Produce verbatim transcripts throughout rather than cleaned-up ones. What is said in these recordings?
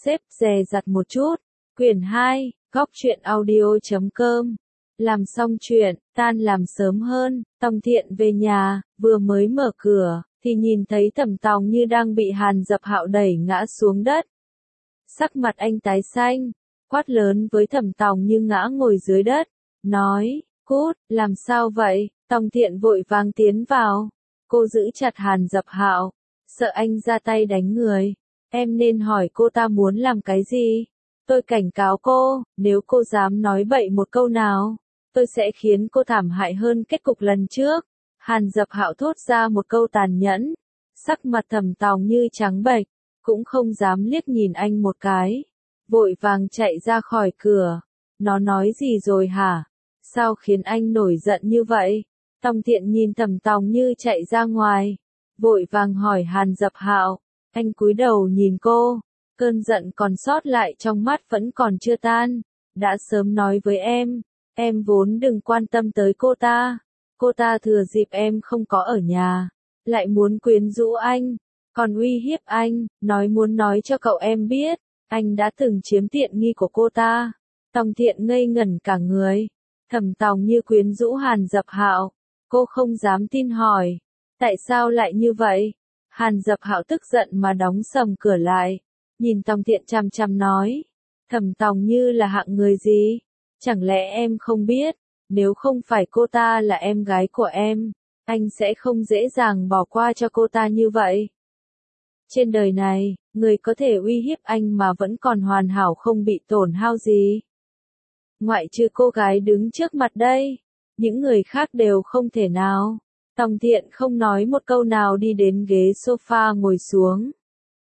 xếp dè dặt một chút. Quyển hai, góc truyện audio chấm com. Làm xong chuyện, tan làm sớm hơn, Tòng Thiện về nhà, vừa mới mở cửa, thì nhìn thấy Thẩm Tòng Như đang bị Hàn Dập Hạo đẩy ngã xuống đất. Sắc mặt anh tái xanh, quát lớn với Thẩm Tòng Như ngã ngồi dưới đất, nói, cút, làm sao vậy? Tòng Thiện vội vàng tiến vào, cô giữ chặt Hàn Dập Hạo, sợ anh ra tay đánh người. Em nên hỏi cô ta muốn làm cái gì? Tôi cảnh cáo cô, nếu cô dám nói bậy một câu nào, tôi sẽ khiến cô thảm hại hơn kết cục lần trước. Hàn Dập Hạo thốt ra một câu tàn nhẫn, sắc mặt Thẩm Tòng Như trắng bệch, cũng không dám liếc nhìn anh một cái, vội vàng chạy ra khỏi cửa. Nó nói gì rồi hả? Sao khiến anh nổi giận như vậy? Tòng Thiện nhìn Thẩm Tòng Như chạy ra ngoài, vội vàng hỏi Hàn Dập Hạo. Anh cúi đầu nhìn cô, cơn giận còn sót lại trong mắt vẫn còn chưa tan. Đã sớm nói với em, em vốn đừng quan tâm tới cô ta. Cô ta thừa dịp em không có ở nhà, lại muốn quyến rũ anh, còn uy hiếp anh, nói muốn nói cho cậu em biết, anh đã từng chiếm tiện nghi của cô ta. Tòng Thiện ngây ngẩn cả người. Thẩm Tòng Như quyến rũ Hàn Dập Hạo, cô không dám tin hỏi, tại sao lại như vậy? Hàn Dập Hạo tức giận mà đóng sầm cửa lại, nhìn Tòng Thiện chằm chằm nói, Thẩm Tòng Như là hạng người gì? Chẳng lẽ em không biết, nếu không phải cô ta là em gái của em, anh sẽ không dễ dàng bỏ qua cho cô ta như vậy. Trên đời này, người có thể uy hiếp anh mà vẫn còn hoàn hảo không bị tổn hao gì. Ngoại trừ cô gái đứng trước mặt đây, những người khác đều không thể nào. Tòng Thiện không nói một câu nào đi đến ghế sofa ngồi xuống.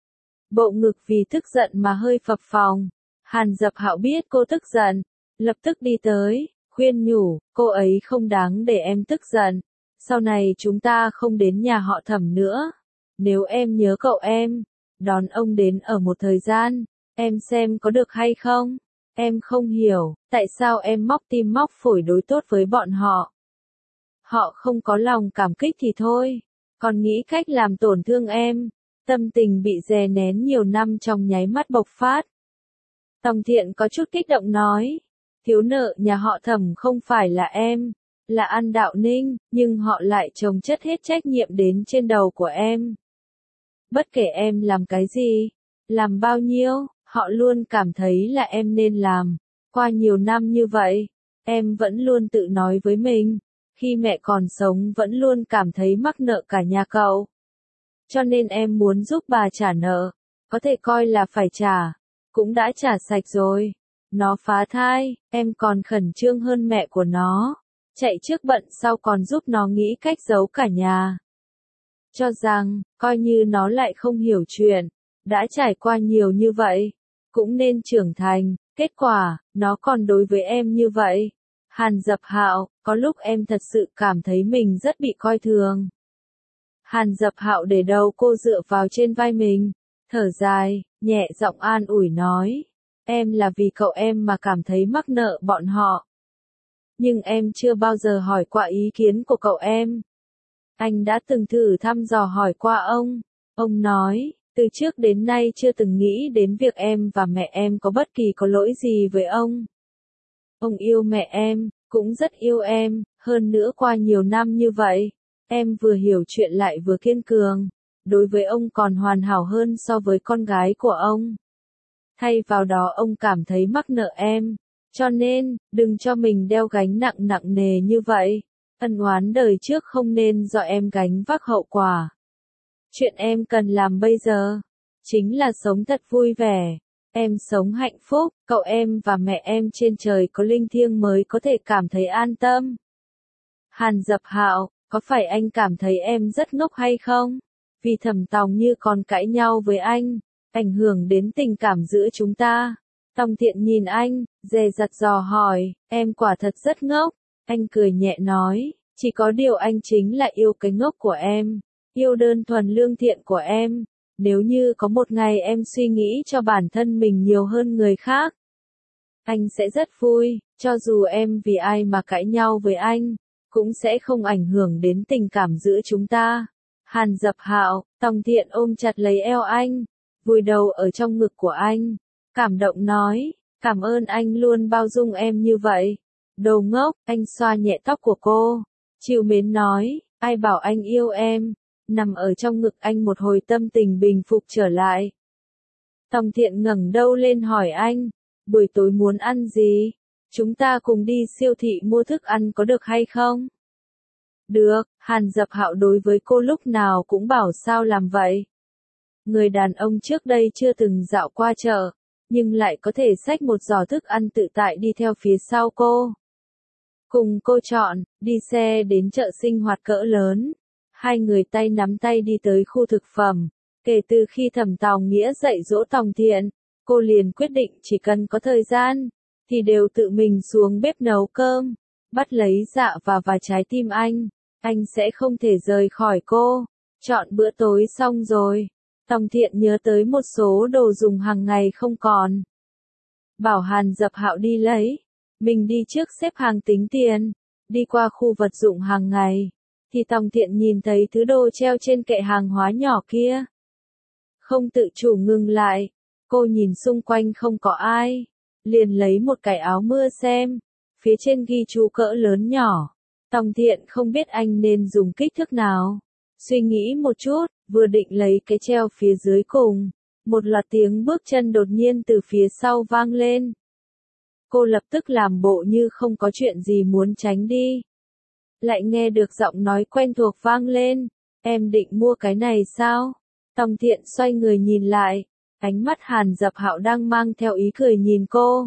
Bộ ngực vì tức giận mà hơi phập phồng. Hàn Dập Hạo biết cô tức giận, lập tức đi tới, khuyên nhủ, cô ấy không đáng để em tức giận. Sau này chúng ta không đến nhà họ Thẩm nữa. Nếu em nhớ cậu em, đón ông đến ở một thời gian, em xem có được hay không? Em không hiểu, tại sao em móc tim móc phổi đối tốt với bọn họ. Họ không có lòng cảm kích thì thôi, còn nghĩ cách làm tổn thương em. Tâm tình bị đè nén nhiều năm trong nháy mắt bộc phát. Tòng Thiện có chút kích động nói, thiếu nợ nhà họ Thẩm không phải là em, là An Đạo Ninh, nhưng họ lại chồng chất hết trách nhiệm đến trên đầu của em. Bất kể em làm cái gì, làm bao nhiêu, họ luôn cảm thấy là em nên làm. Qua nhiều năm như vậy, em vẫn luôn tự nói với mình, khi mẹ còn sống vẫn luôn cảm thấy mắc nợ cả nhà cậu. Cho nên em muốn giúp bà trả nợ, có thể coi là phải trả, cũng đã trả sạch rồi. Nó phá thai, em còn khẩn trương hơn mẹ của nó, chạy trước bận sau còn giúp nó nghĩ cách giấu cả nhà. Cho rằng, coi như nó lại không hiểu chuyện, đã trải qua nhiều như vậy, cũng nên trưởng thành, kết quả, nó còn đối với em như vậy. Hàn Dập Hạo, có lúc em thật sự cảm thấy mình rất bị coi thường. Hàn Dập Hạo để đầu cô dựa vào trên vai mình, thở dài, nhẹ giọng an ủi nói, em là vì cậu em mà cảm thấy mắc nợ bọn họ. Nhưng em chưa bao giờ hỏi qua ý kiến của cậu em. Anh đã từng thử thăm dò hỏi qua ông, ông nói, từ trước đến nay chưa từng nghĩ đến việc em và mẹ em có bất kỳ có lỗi gì với ông. Ông yêu mẹ em, cũng rất yêu em, hơn nữa qua nhiều năm như vậy, em vừa hiểu chuyện lại vừa kiên cường, đối với ông còn hoàn hảo hơn so với con gái của ông. Thay vào đó ông cảm thấy mắc nợ em, cho nên, đừng cho mình đeo gánh nặng nặng nề như vậy. Ân oán đời trước không nên do em gánh vác hậu quả. Chuyện em cần làm bây giờ, chính là sống thật vui vẻ. Em sống hạnh phúc, cậu em và mẹ em trên trời có linh thiêng mới có thể cảm thấy an tâm. Hàn Dập Hạo, có phải anh cảm thấy em rất ngốc hay không? Vì Thẩm Tòng Như còn cãi nhau với anh, ảnh hưởng đến tình cảm giữa chúng ta. Tòng Thiện nhìn anh, dè dặt dò hỏi, em quả thật rất ngốc. Anh cười nhẹ nói, chỉ có điều anh chính là yêu cái ngốc của em, yêu đơn thuần lương thiện của em. Nếu như có một ngày em suy nghĩ cho bản thân mình nhiều hơn người khác, anh sẽ rất vui, cho dù em vì ai mà cãi nhau với anh, cũng sẽ không ảnh hưởng đến tình cảm giữa chúng ta. Hàn Dập Hạo, Tòng Thiện ôm chặt lấy eo anh, vùi đầu ở trong ngực của anh, cảm động nói, cảm ơn anh luôn bao dung em như vậy. Đồ ngốc, anh xoa nhẹ tóc của cô, trìu mến nói, ai bảo anh yêu em, nằm ở trong ngực anh một hồi tâm tình bình phục trở lại. Tòng Thiện ngẩng đầu lên hỏi anh, buổi tối muốn ăn gì? Chúng ta cùng đi siêu thị mua thức ăn có được hay không? Được, Hàn Dập Hạo đối với cô lúc nào cũng bảo sao làm vậy. Người đàn ông trước đây chưa từng dạo qua chợ, nhưng lại có thể xách một giỏ thức ăn tự tại đi theo phía sau cô. Cùng cô chọn, đi xe đến chợ sinh hoạt cỡ lớn. Hai người tay nắm tay đi tới khu thực phẩm. Kể từ khi Thẩm Tòng Nghĩa dạy dỗ Tòng Thiện, cô liền quyết định chỉ cần có thời gian, thì đều tự mình xuống bếp nấu cơm, bắt lấy dạ và và trái tim anh. Anh sẽ không thể rời khỏi cô. Chọn bữa tối xong rồi, Tòng Thiện nhớ tới một số đồ dùng hàng ngày không còn. Bảo Hàn Dập Hạo đi lấy, mình đi trước xếp hàng tính tiền. Đi qua khu vật dụng hàng ngày, thì Tòng Thiện nhìn thấy thứ đồ treo trên kệ hàng hóa nhỏ kia. Không tự chủ ngừng lại, cô nhìn xung quanh không có ai, liền lấy một cái áo mưa xem, phía trên ghi chú cỡ lớn nhỏ. Tòng Thiện không biết anh nên dùng kích thước nào. Suy nghĩ một chút, vừa định lấy cái treo phía dưới cùng, một loạt tiếng bước chân đột nhiên từ phía sau vang lên. Cô lập tức làm bộ như không có chuyện gì muốn tránh đi. Lại nghe được giọng nói quen thuộc vang lên, em định mua cái này sao? Tòng Thiện xoay người nhìn lại, ánh mắt Hàn Dập Hạo đang mang theo ý cười nhìn cô.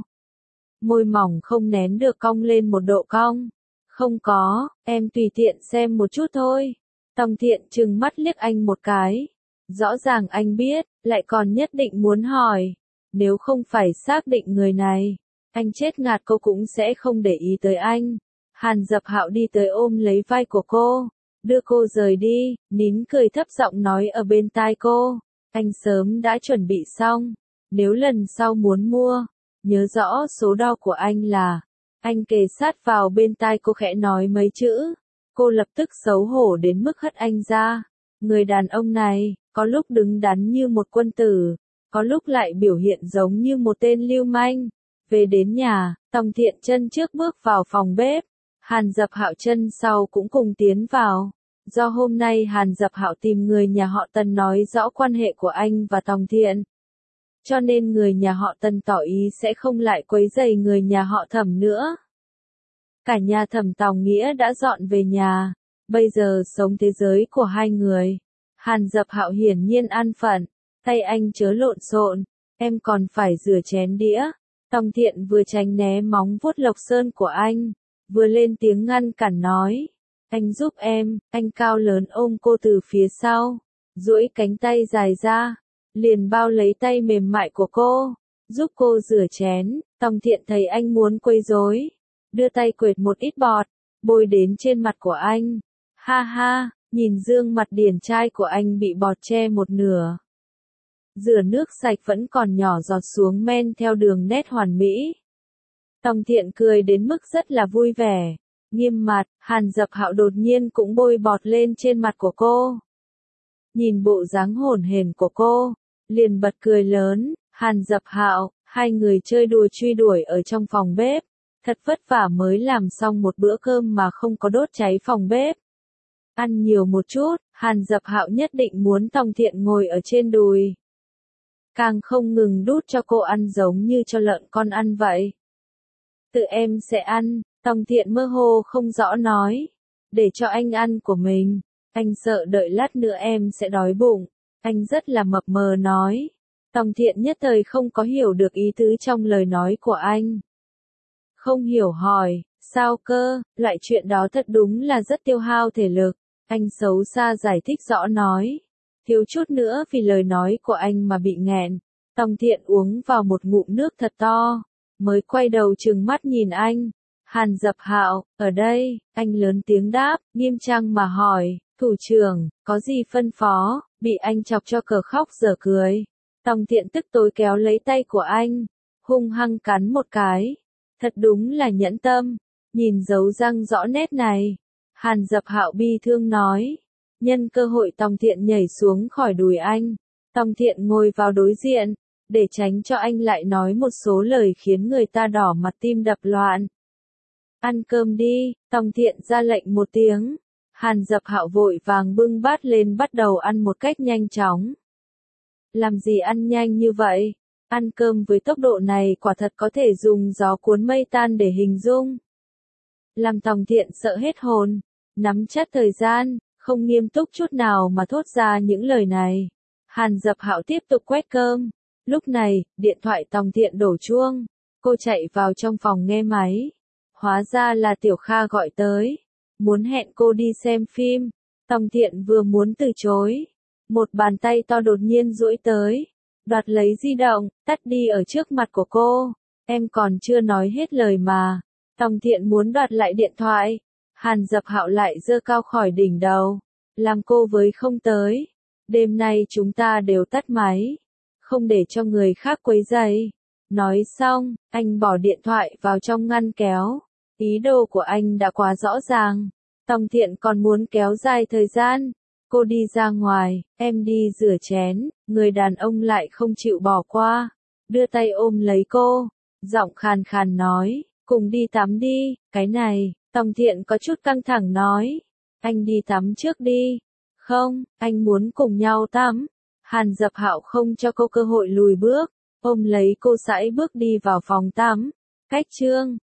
Môi mỏng không nén được cong lên một độ cong. Không có, em tùy tiện xem một chút thôi. Tòng Thiện trừng mắt liếc anh một cái. Rõ ràng anh biết, lại còn nhất định muốn hỏi. Nếu không phải xác định người này, anh chết ngạt cô cũng sẽ không để ý tới anh. Hàn Dập Hạo đi tới ôm lấy vai của cô, đưa cô rời đi, nín cười thấp giọng nói ở bên tai cô. Anh sớm đã chuẩn bị xong, nếu lần sau muốn mua, nhớ rõ số đo của anh là. Anh kề sát vào bên tai cô khẽ nói mấy chữ. Cô lập tức xấu hổ đến mức hất anh ra. Người đàn ông này, có lúc đứng đắn như một quân tử, có lúc lại biểu hiện giống như một tên lưu manh. Về đến nhà, Tòng Thiện chân trước bước vào phòng bếp. Hàn Dập Hạo chân sau cũng cùng tiến vào. Do hôm nay Hàn Dập Hạo tìm người nhà họ Tần nói rõ quan hệ của anh và Tòng Thiện, cho nên người nhà họ Tần tỏ ý sẽ không lại quấy rầy người nhà họ Thẩm nữa. Cả nhà Thẩm Tòng Nghĩa đã dọn về nhà, bây giờ sống thế giới của hai người. Hàn Dập Hạo hiển nhiên an phận, tay anh chớ lộn xộn, em còn phải rửa chén đĩa. Tòng Thiện vừa tránh né móng vuốt Lộc Sơn của anh, vừa lên tiếng ngăn cản nói, anh giúp em. Anh cao lớn ôm cô từ phía sau, duỗi cánh tay dài ra, liền bao lấy tay mềm mại của cô, giúp cô rửa chén. Tòng Thiện thấy anh muốn quấy rối, đưa tay quệt một ít bọt, bôi đến trên mặt của anh. Ha ha, nhìn gương mặt điển trai của anh bị bọt che một nửa. Rửa nước sạch vẫn còn nhỏ giọt xuống men theo đường nét hoàn mỹ. Tòng Thiện cười đến mức rất là vui vẻ. Nghiêm mặt, Hàn Dập Hạo đột nhiên cũng bôi bọt lên trên mặt của cô. Nhìn bộ dáng hổn hển của cô, liền bật cười lớn. Hàn Dập Hạo, hai người chơi đùa truy đuổi ở trong phòng bếp. Thật vất vả mới làm xong một bữa cơm mà không có đốt cháy phòng bếp. Ăn nhiều một chút, Hàn Dập Hạo nhất định muốn Tòng Thiện ngồi ở trên đùi. Càng không ngừng đút cho cô ăn giống như cho lợn con ăn vậy. Tự em sẽ ăn, Tòng Thiện mơ hồ không rõ nói. Để cho anh ăn của mình, anh sợ đợi lát nữa em sẽ đói bụng. Anh rất là mập mờ nói. Tòng Thiện nhất thời không có hiểu được ý tứ trong lời nói của anh. Không hiểu hỏi, sao cơ, loại chuyện đó thật đúng là rất tiêu hao thể lực. Anh xấu xa giải thích rõ nói. Thiếu chút nữa vì lời nói của anh mà bị nghẹn. Tòng Thiện uống vào một ngụm nước thật to, mới quay đầu trừng mắt nhìn anh. Hàn Dập Hạo, ở đây, anh lớn tiếng đáp, nghiêm trang mà hỏi, thủ trưởng, có gì phân phó, bị anh chọc cho cờ khóc dở cười. Tòng Thiện tức tối kéo lấy tay của anh, hung hăng cắn một cái. Thật đúng là nhẫn tâm, nhìn dấu răng rõ nét này. Hàn Dập Hạo bi thương nói. Nhân cơ hội Tòng Thiện nhảy xuống khỏi đùi anh. Tòng Thiện ngồi vào đối diện, để tránh cho anh lại nói một số lời khiến người ta đỏ mặt tim đập loạn. Ăn cơm đi, Tòng Thiện ra lệnh một tiếng. Hàn Dập Hạo vội vàng bưng bát lên bắt đầu ăn một cách nhanh chóng. Làm gì ăn nhanh như vậy? Ăn cơm với tốc độ này quả thật có thể dùng gió cuốn mây tan để hình dung. Làm Tòng Thiện sợ hết hồn, nắm chắc thời gian, không nghiêm túc chút nào mà thốt ra những lời này. Hàn Dập Hạo tiếp tục quét cơm. Lúc này, điện thoại Tòng Thiện đổ chuông. Cô chạy vào trong phòng nghe máy. Hóa ra là Tiểu Kha gọi tới. Muốn hẹn cô đi xem phim. Tòng Thiện vừa muốn từ chối. Một bàn tay to đột nhiên duỗi tới. Đoạt lấy di động, tắt đi ở trước mặt của cô. Em còn chưa nói hết lời mà. Tòng Thiện muốn đoạt lại điện thoại. Hàn Dập Hạo lại giơ cao khỏi đỉnh đầu. Làm cô với không tới. Đêm nay chúng ta đều tắt máy. Không để cho người khác quấy rầy. Nói xong, anh bỏ điện thoại vào trong ngăn kéo. Ý đồ của anh đã quá rõ ràng. Tòng Thiện còn muốn kéo dài thời gian. Cô đi ra ngoài, em đi rửa chén. Người đàn ông lại không chịu bỏ qua. Đưa tay ôm lấy cô. Giọng khàn khàn nói, cùng đi tắm đi. Cái này, Tòng Thiện có chút căng thẳng nói. Anh đi tắm trước đi. Không, anh muốn cùng nhau tắm. Hàn Dập Hạo không cho cô cơ hội lùi bước. Ôm lấy cô sải bước đi vào phòng tắm. Cách chương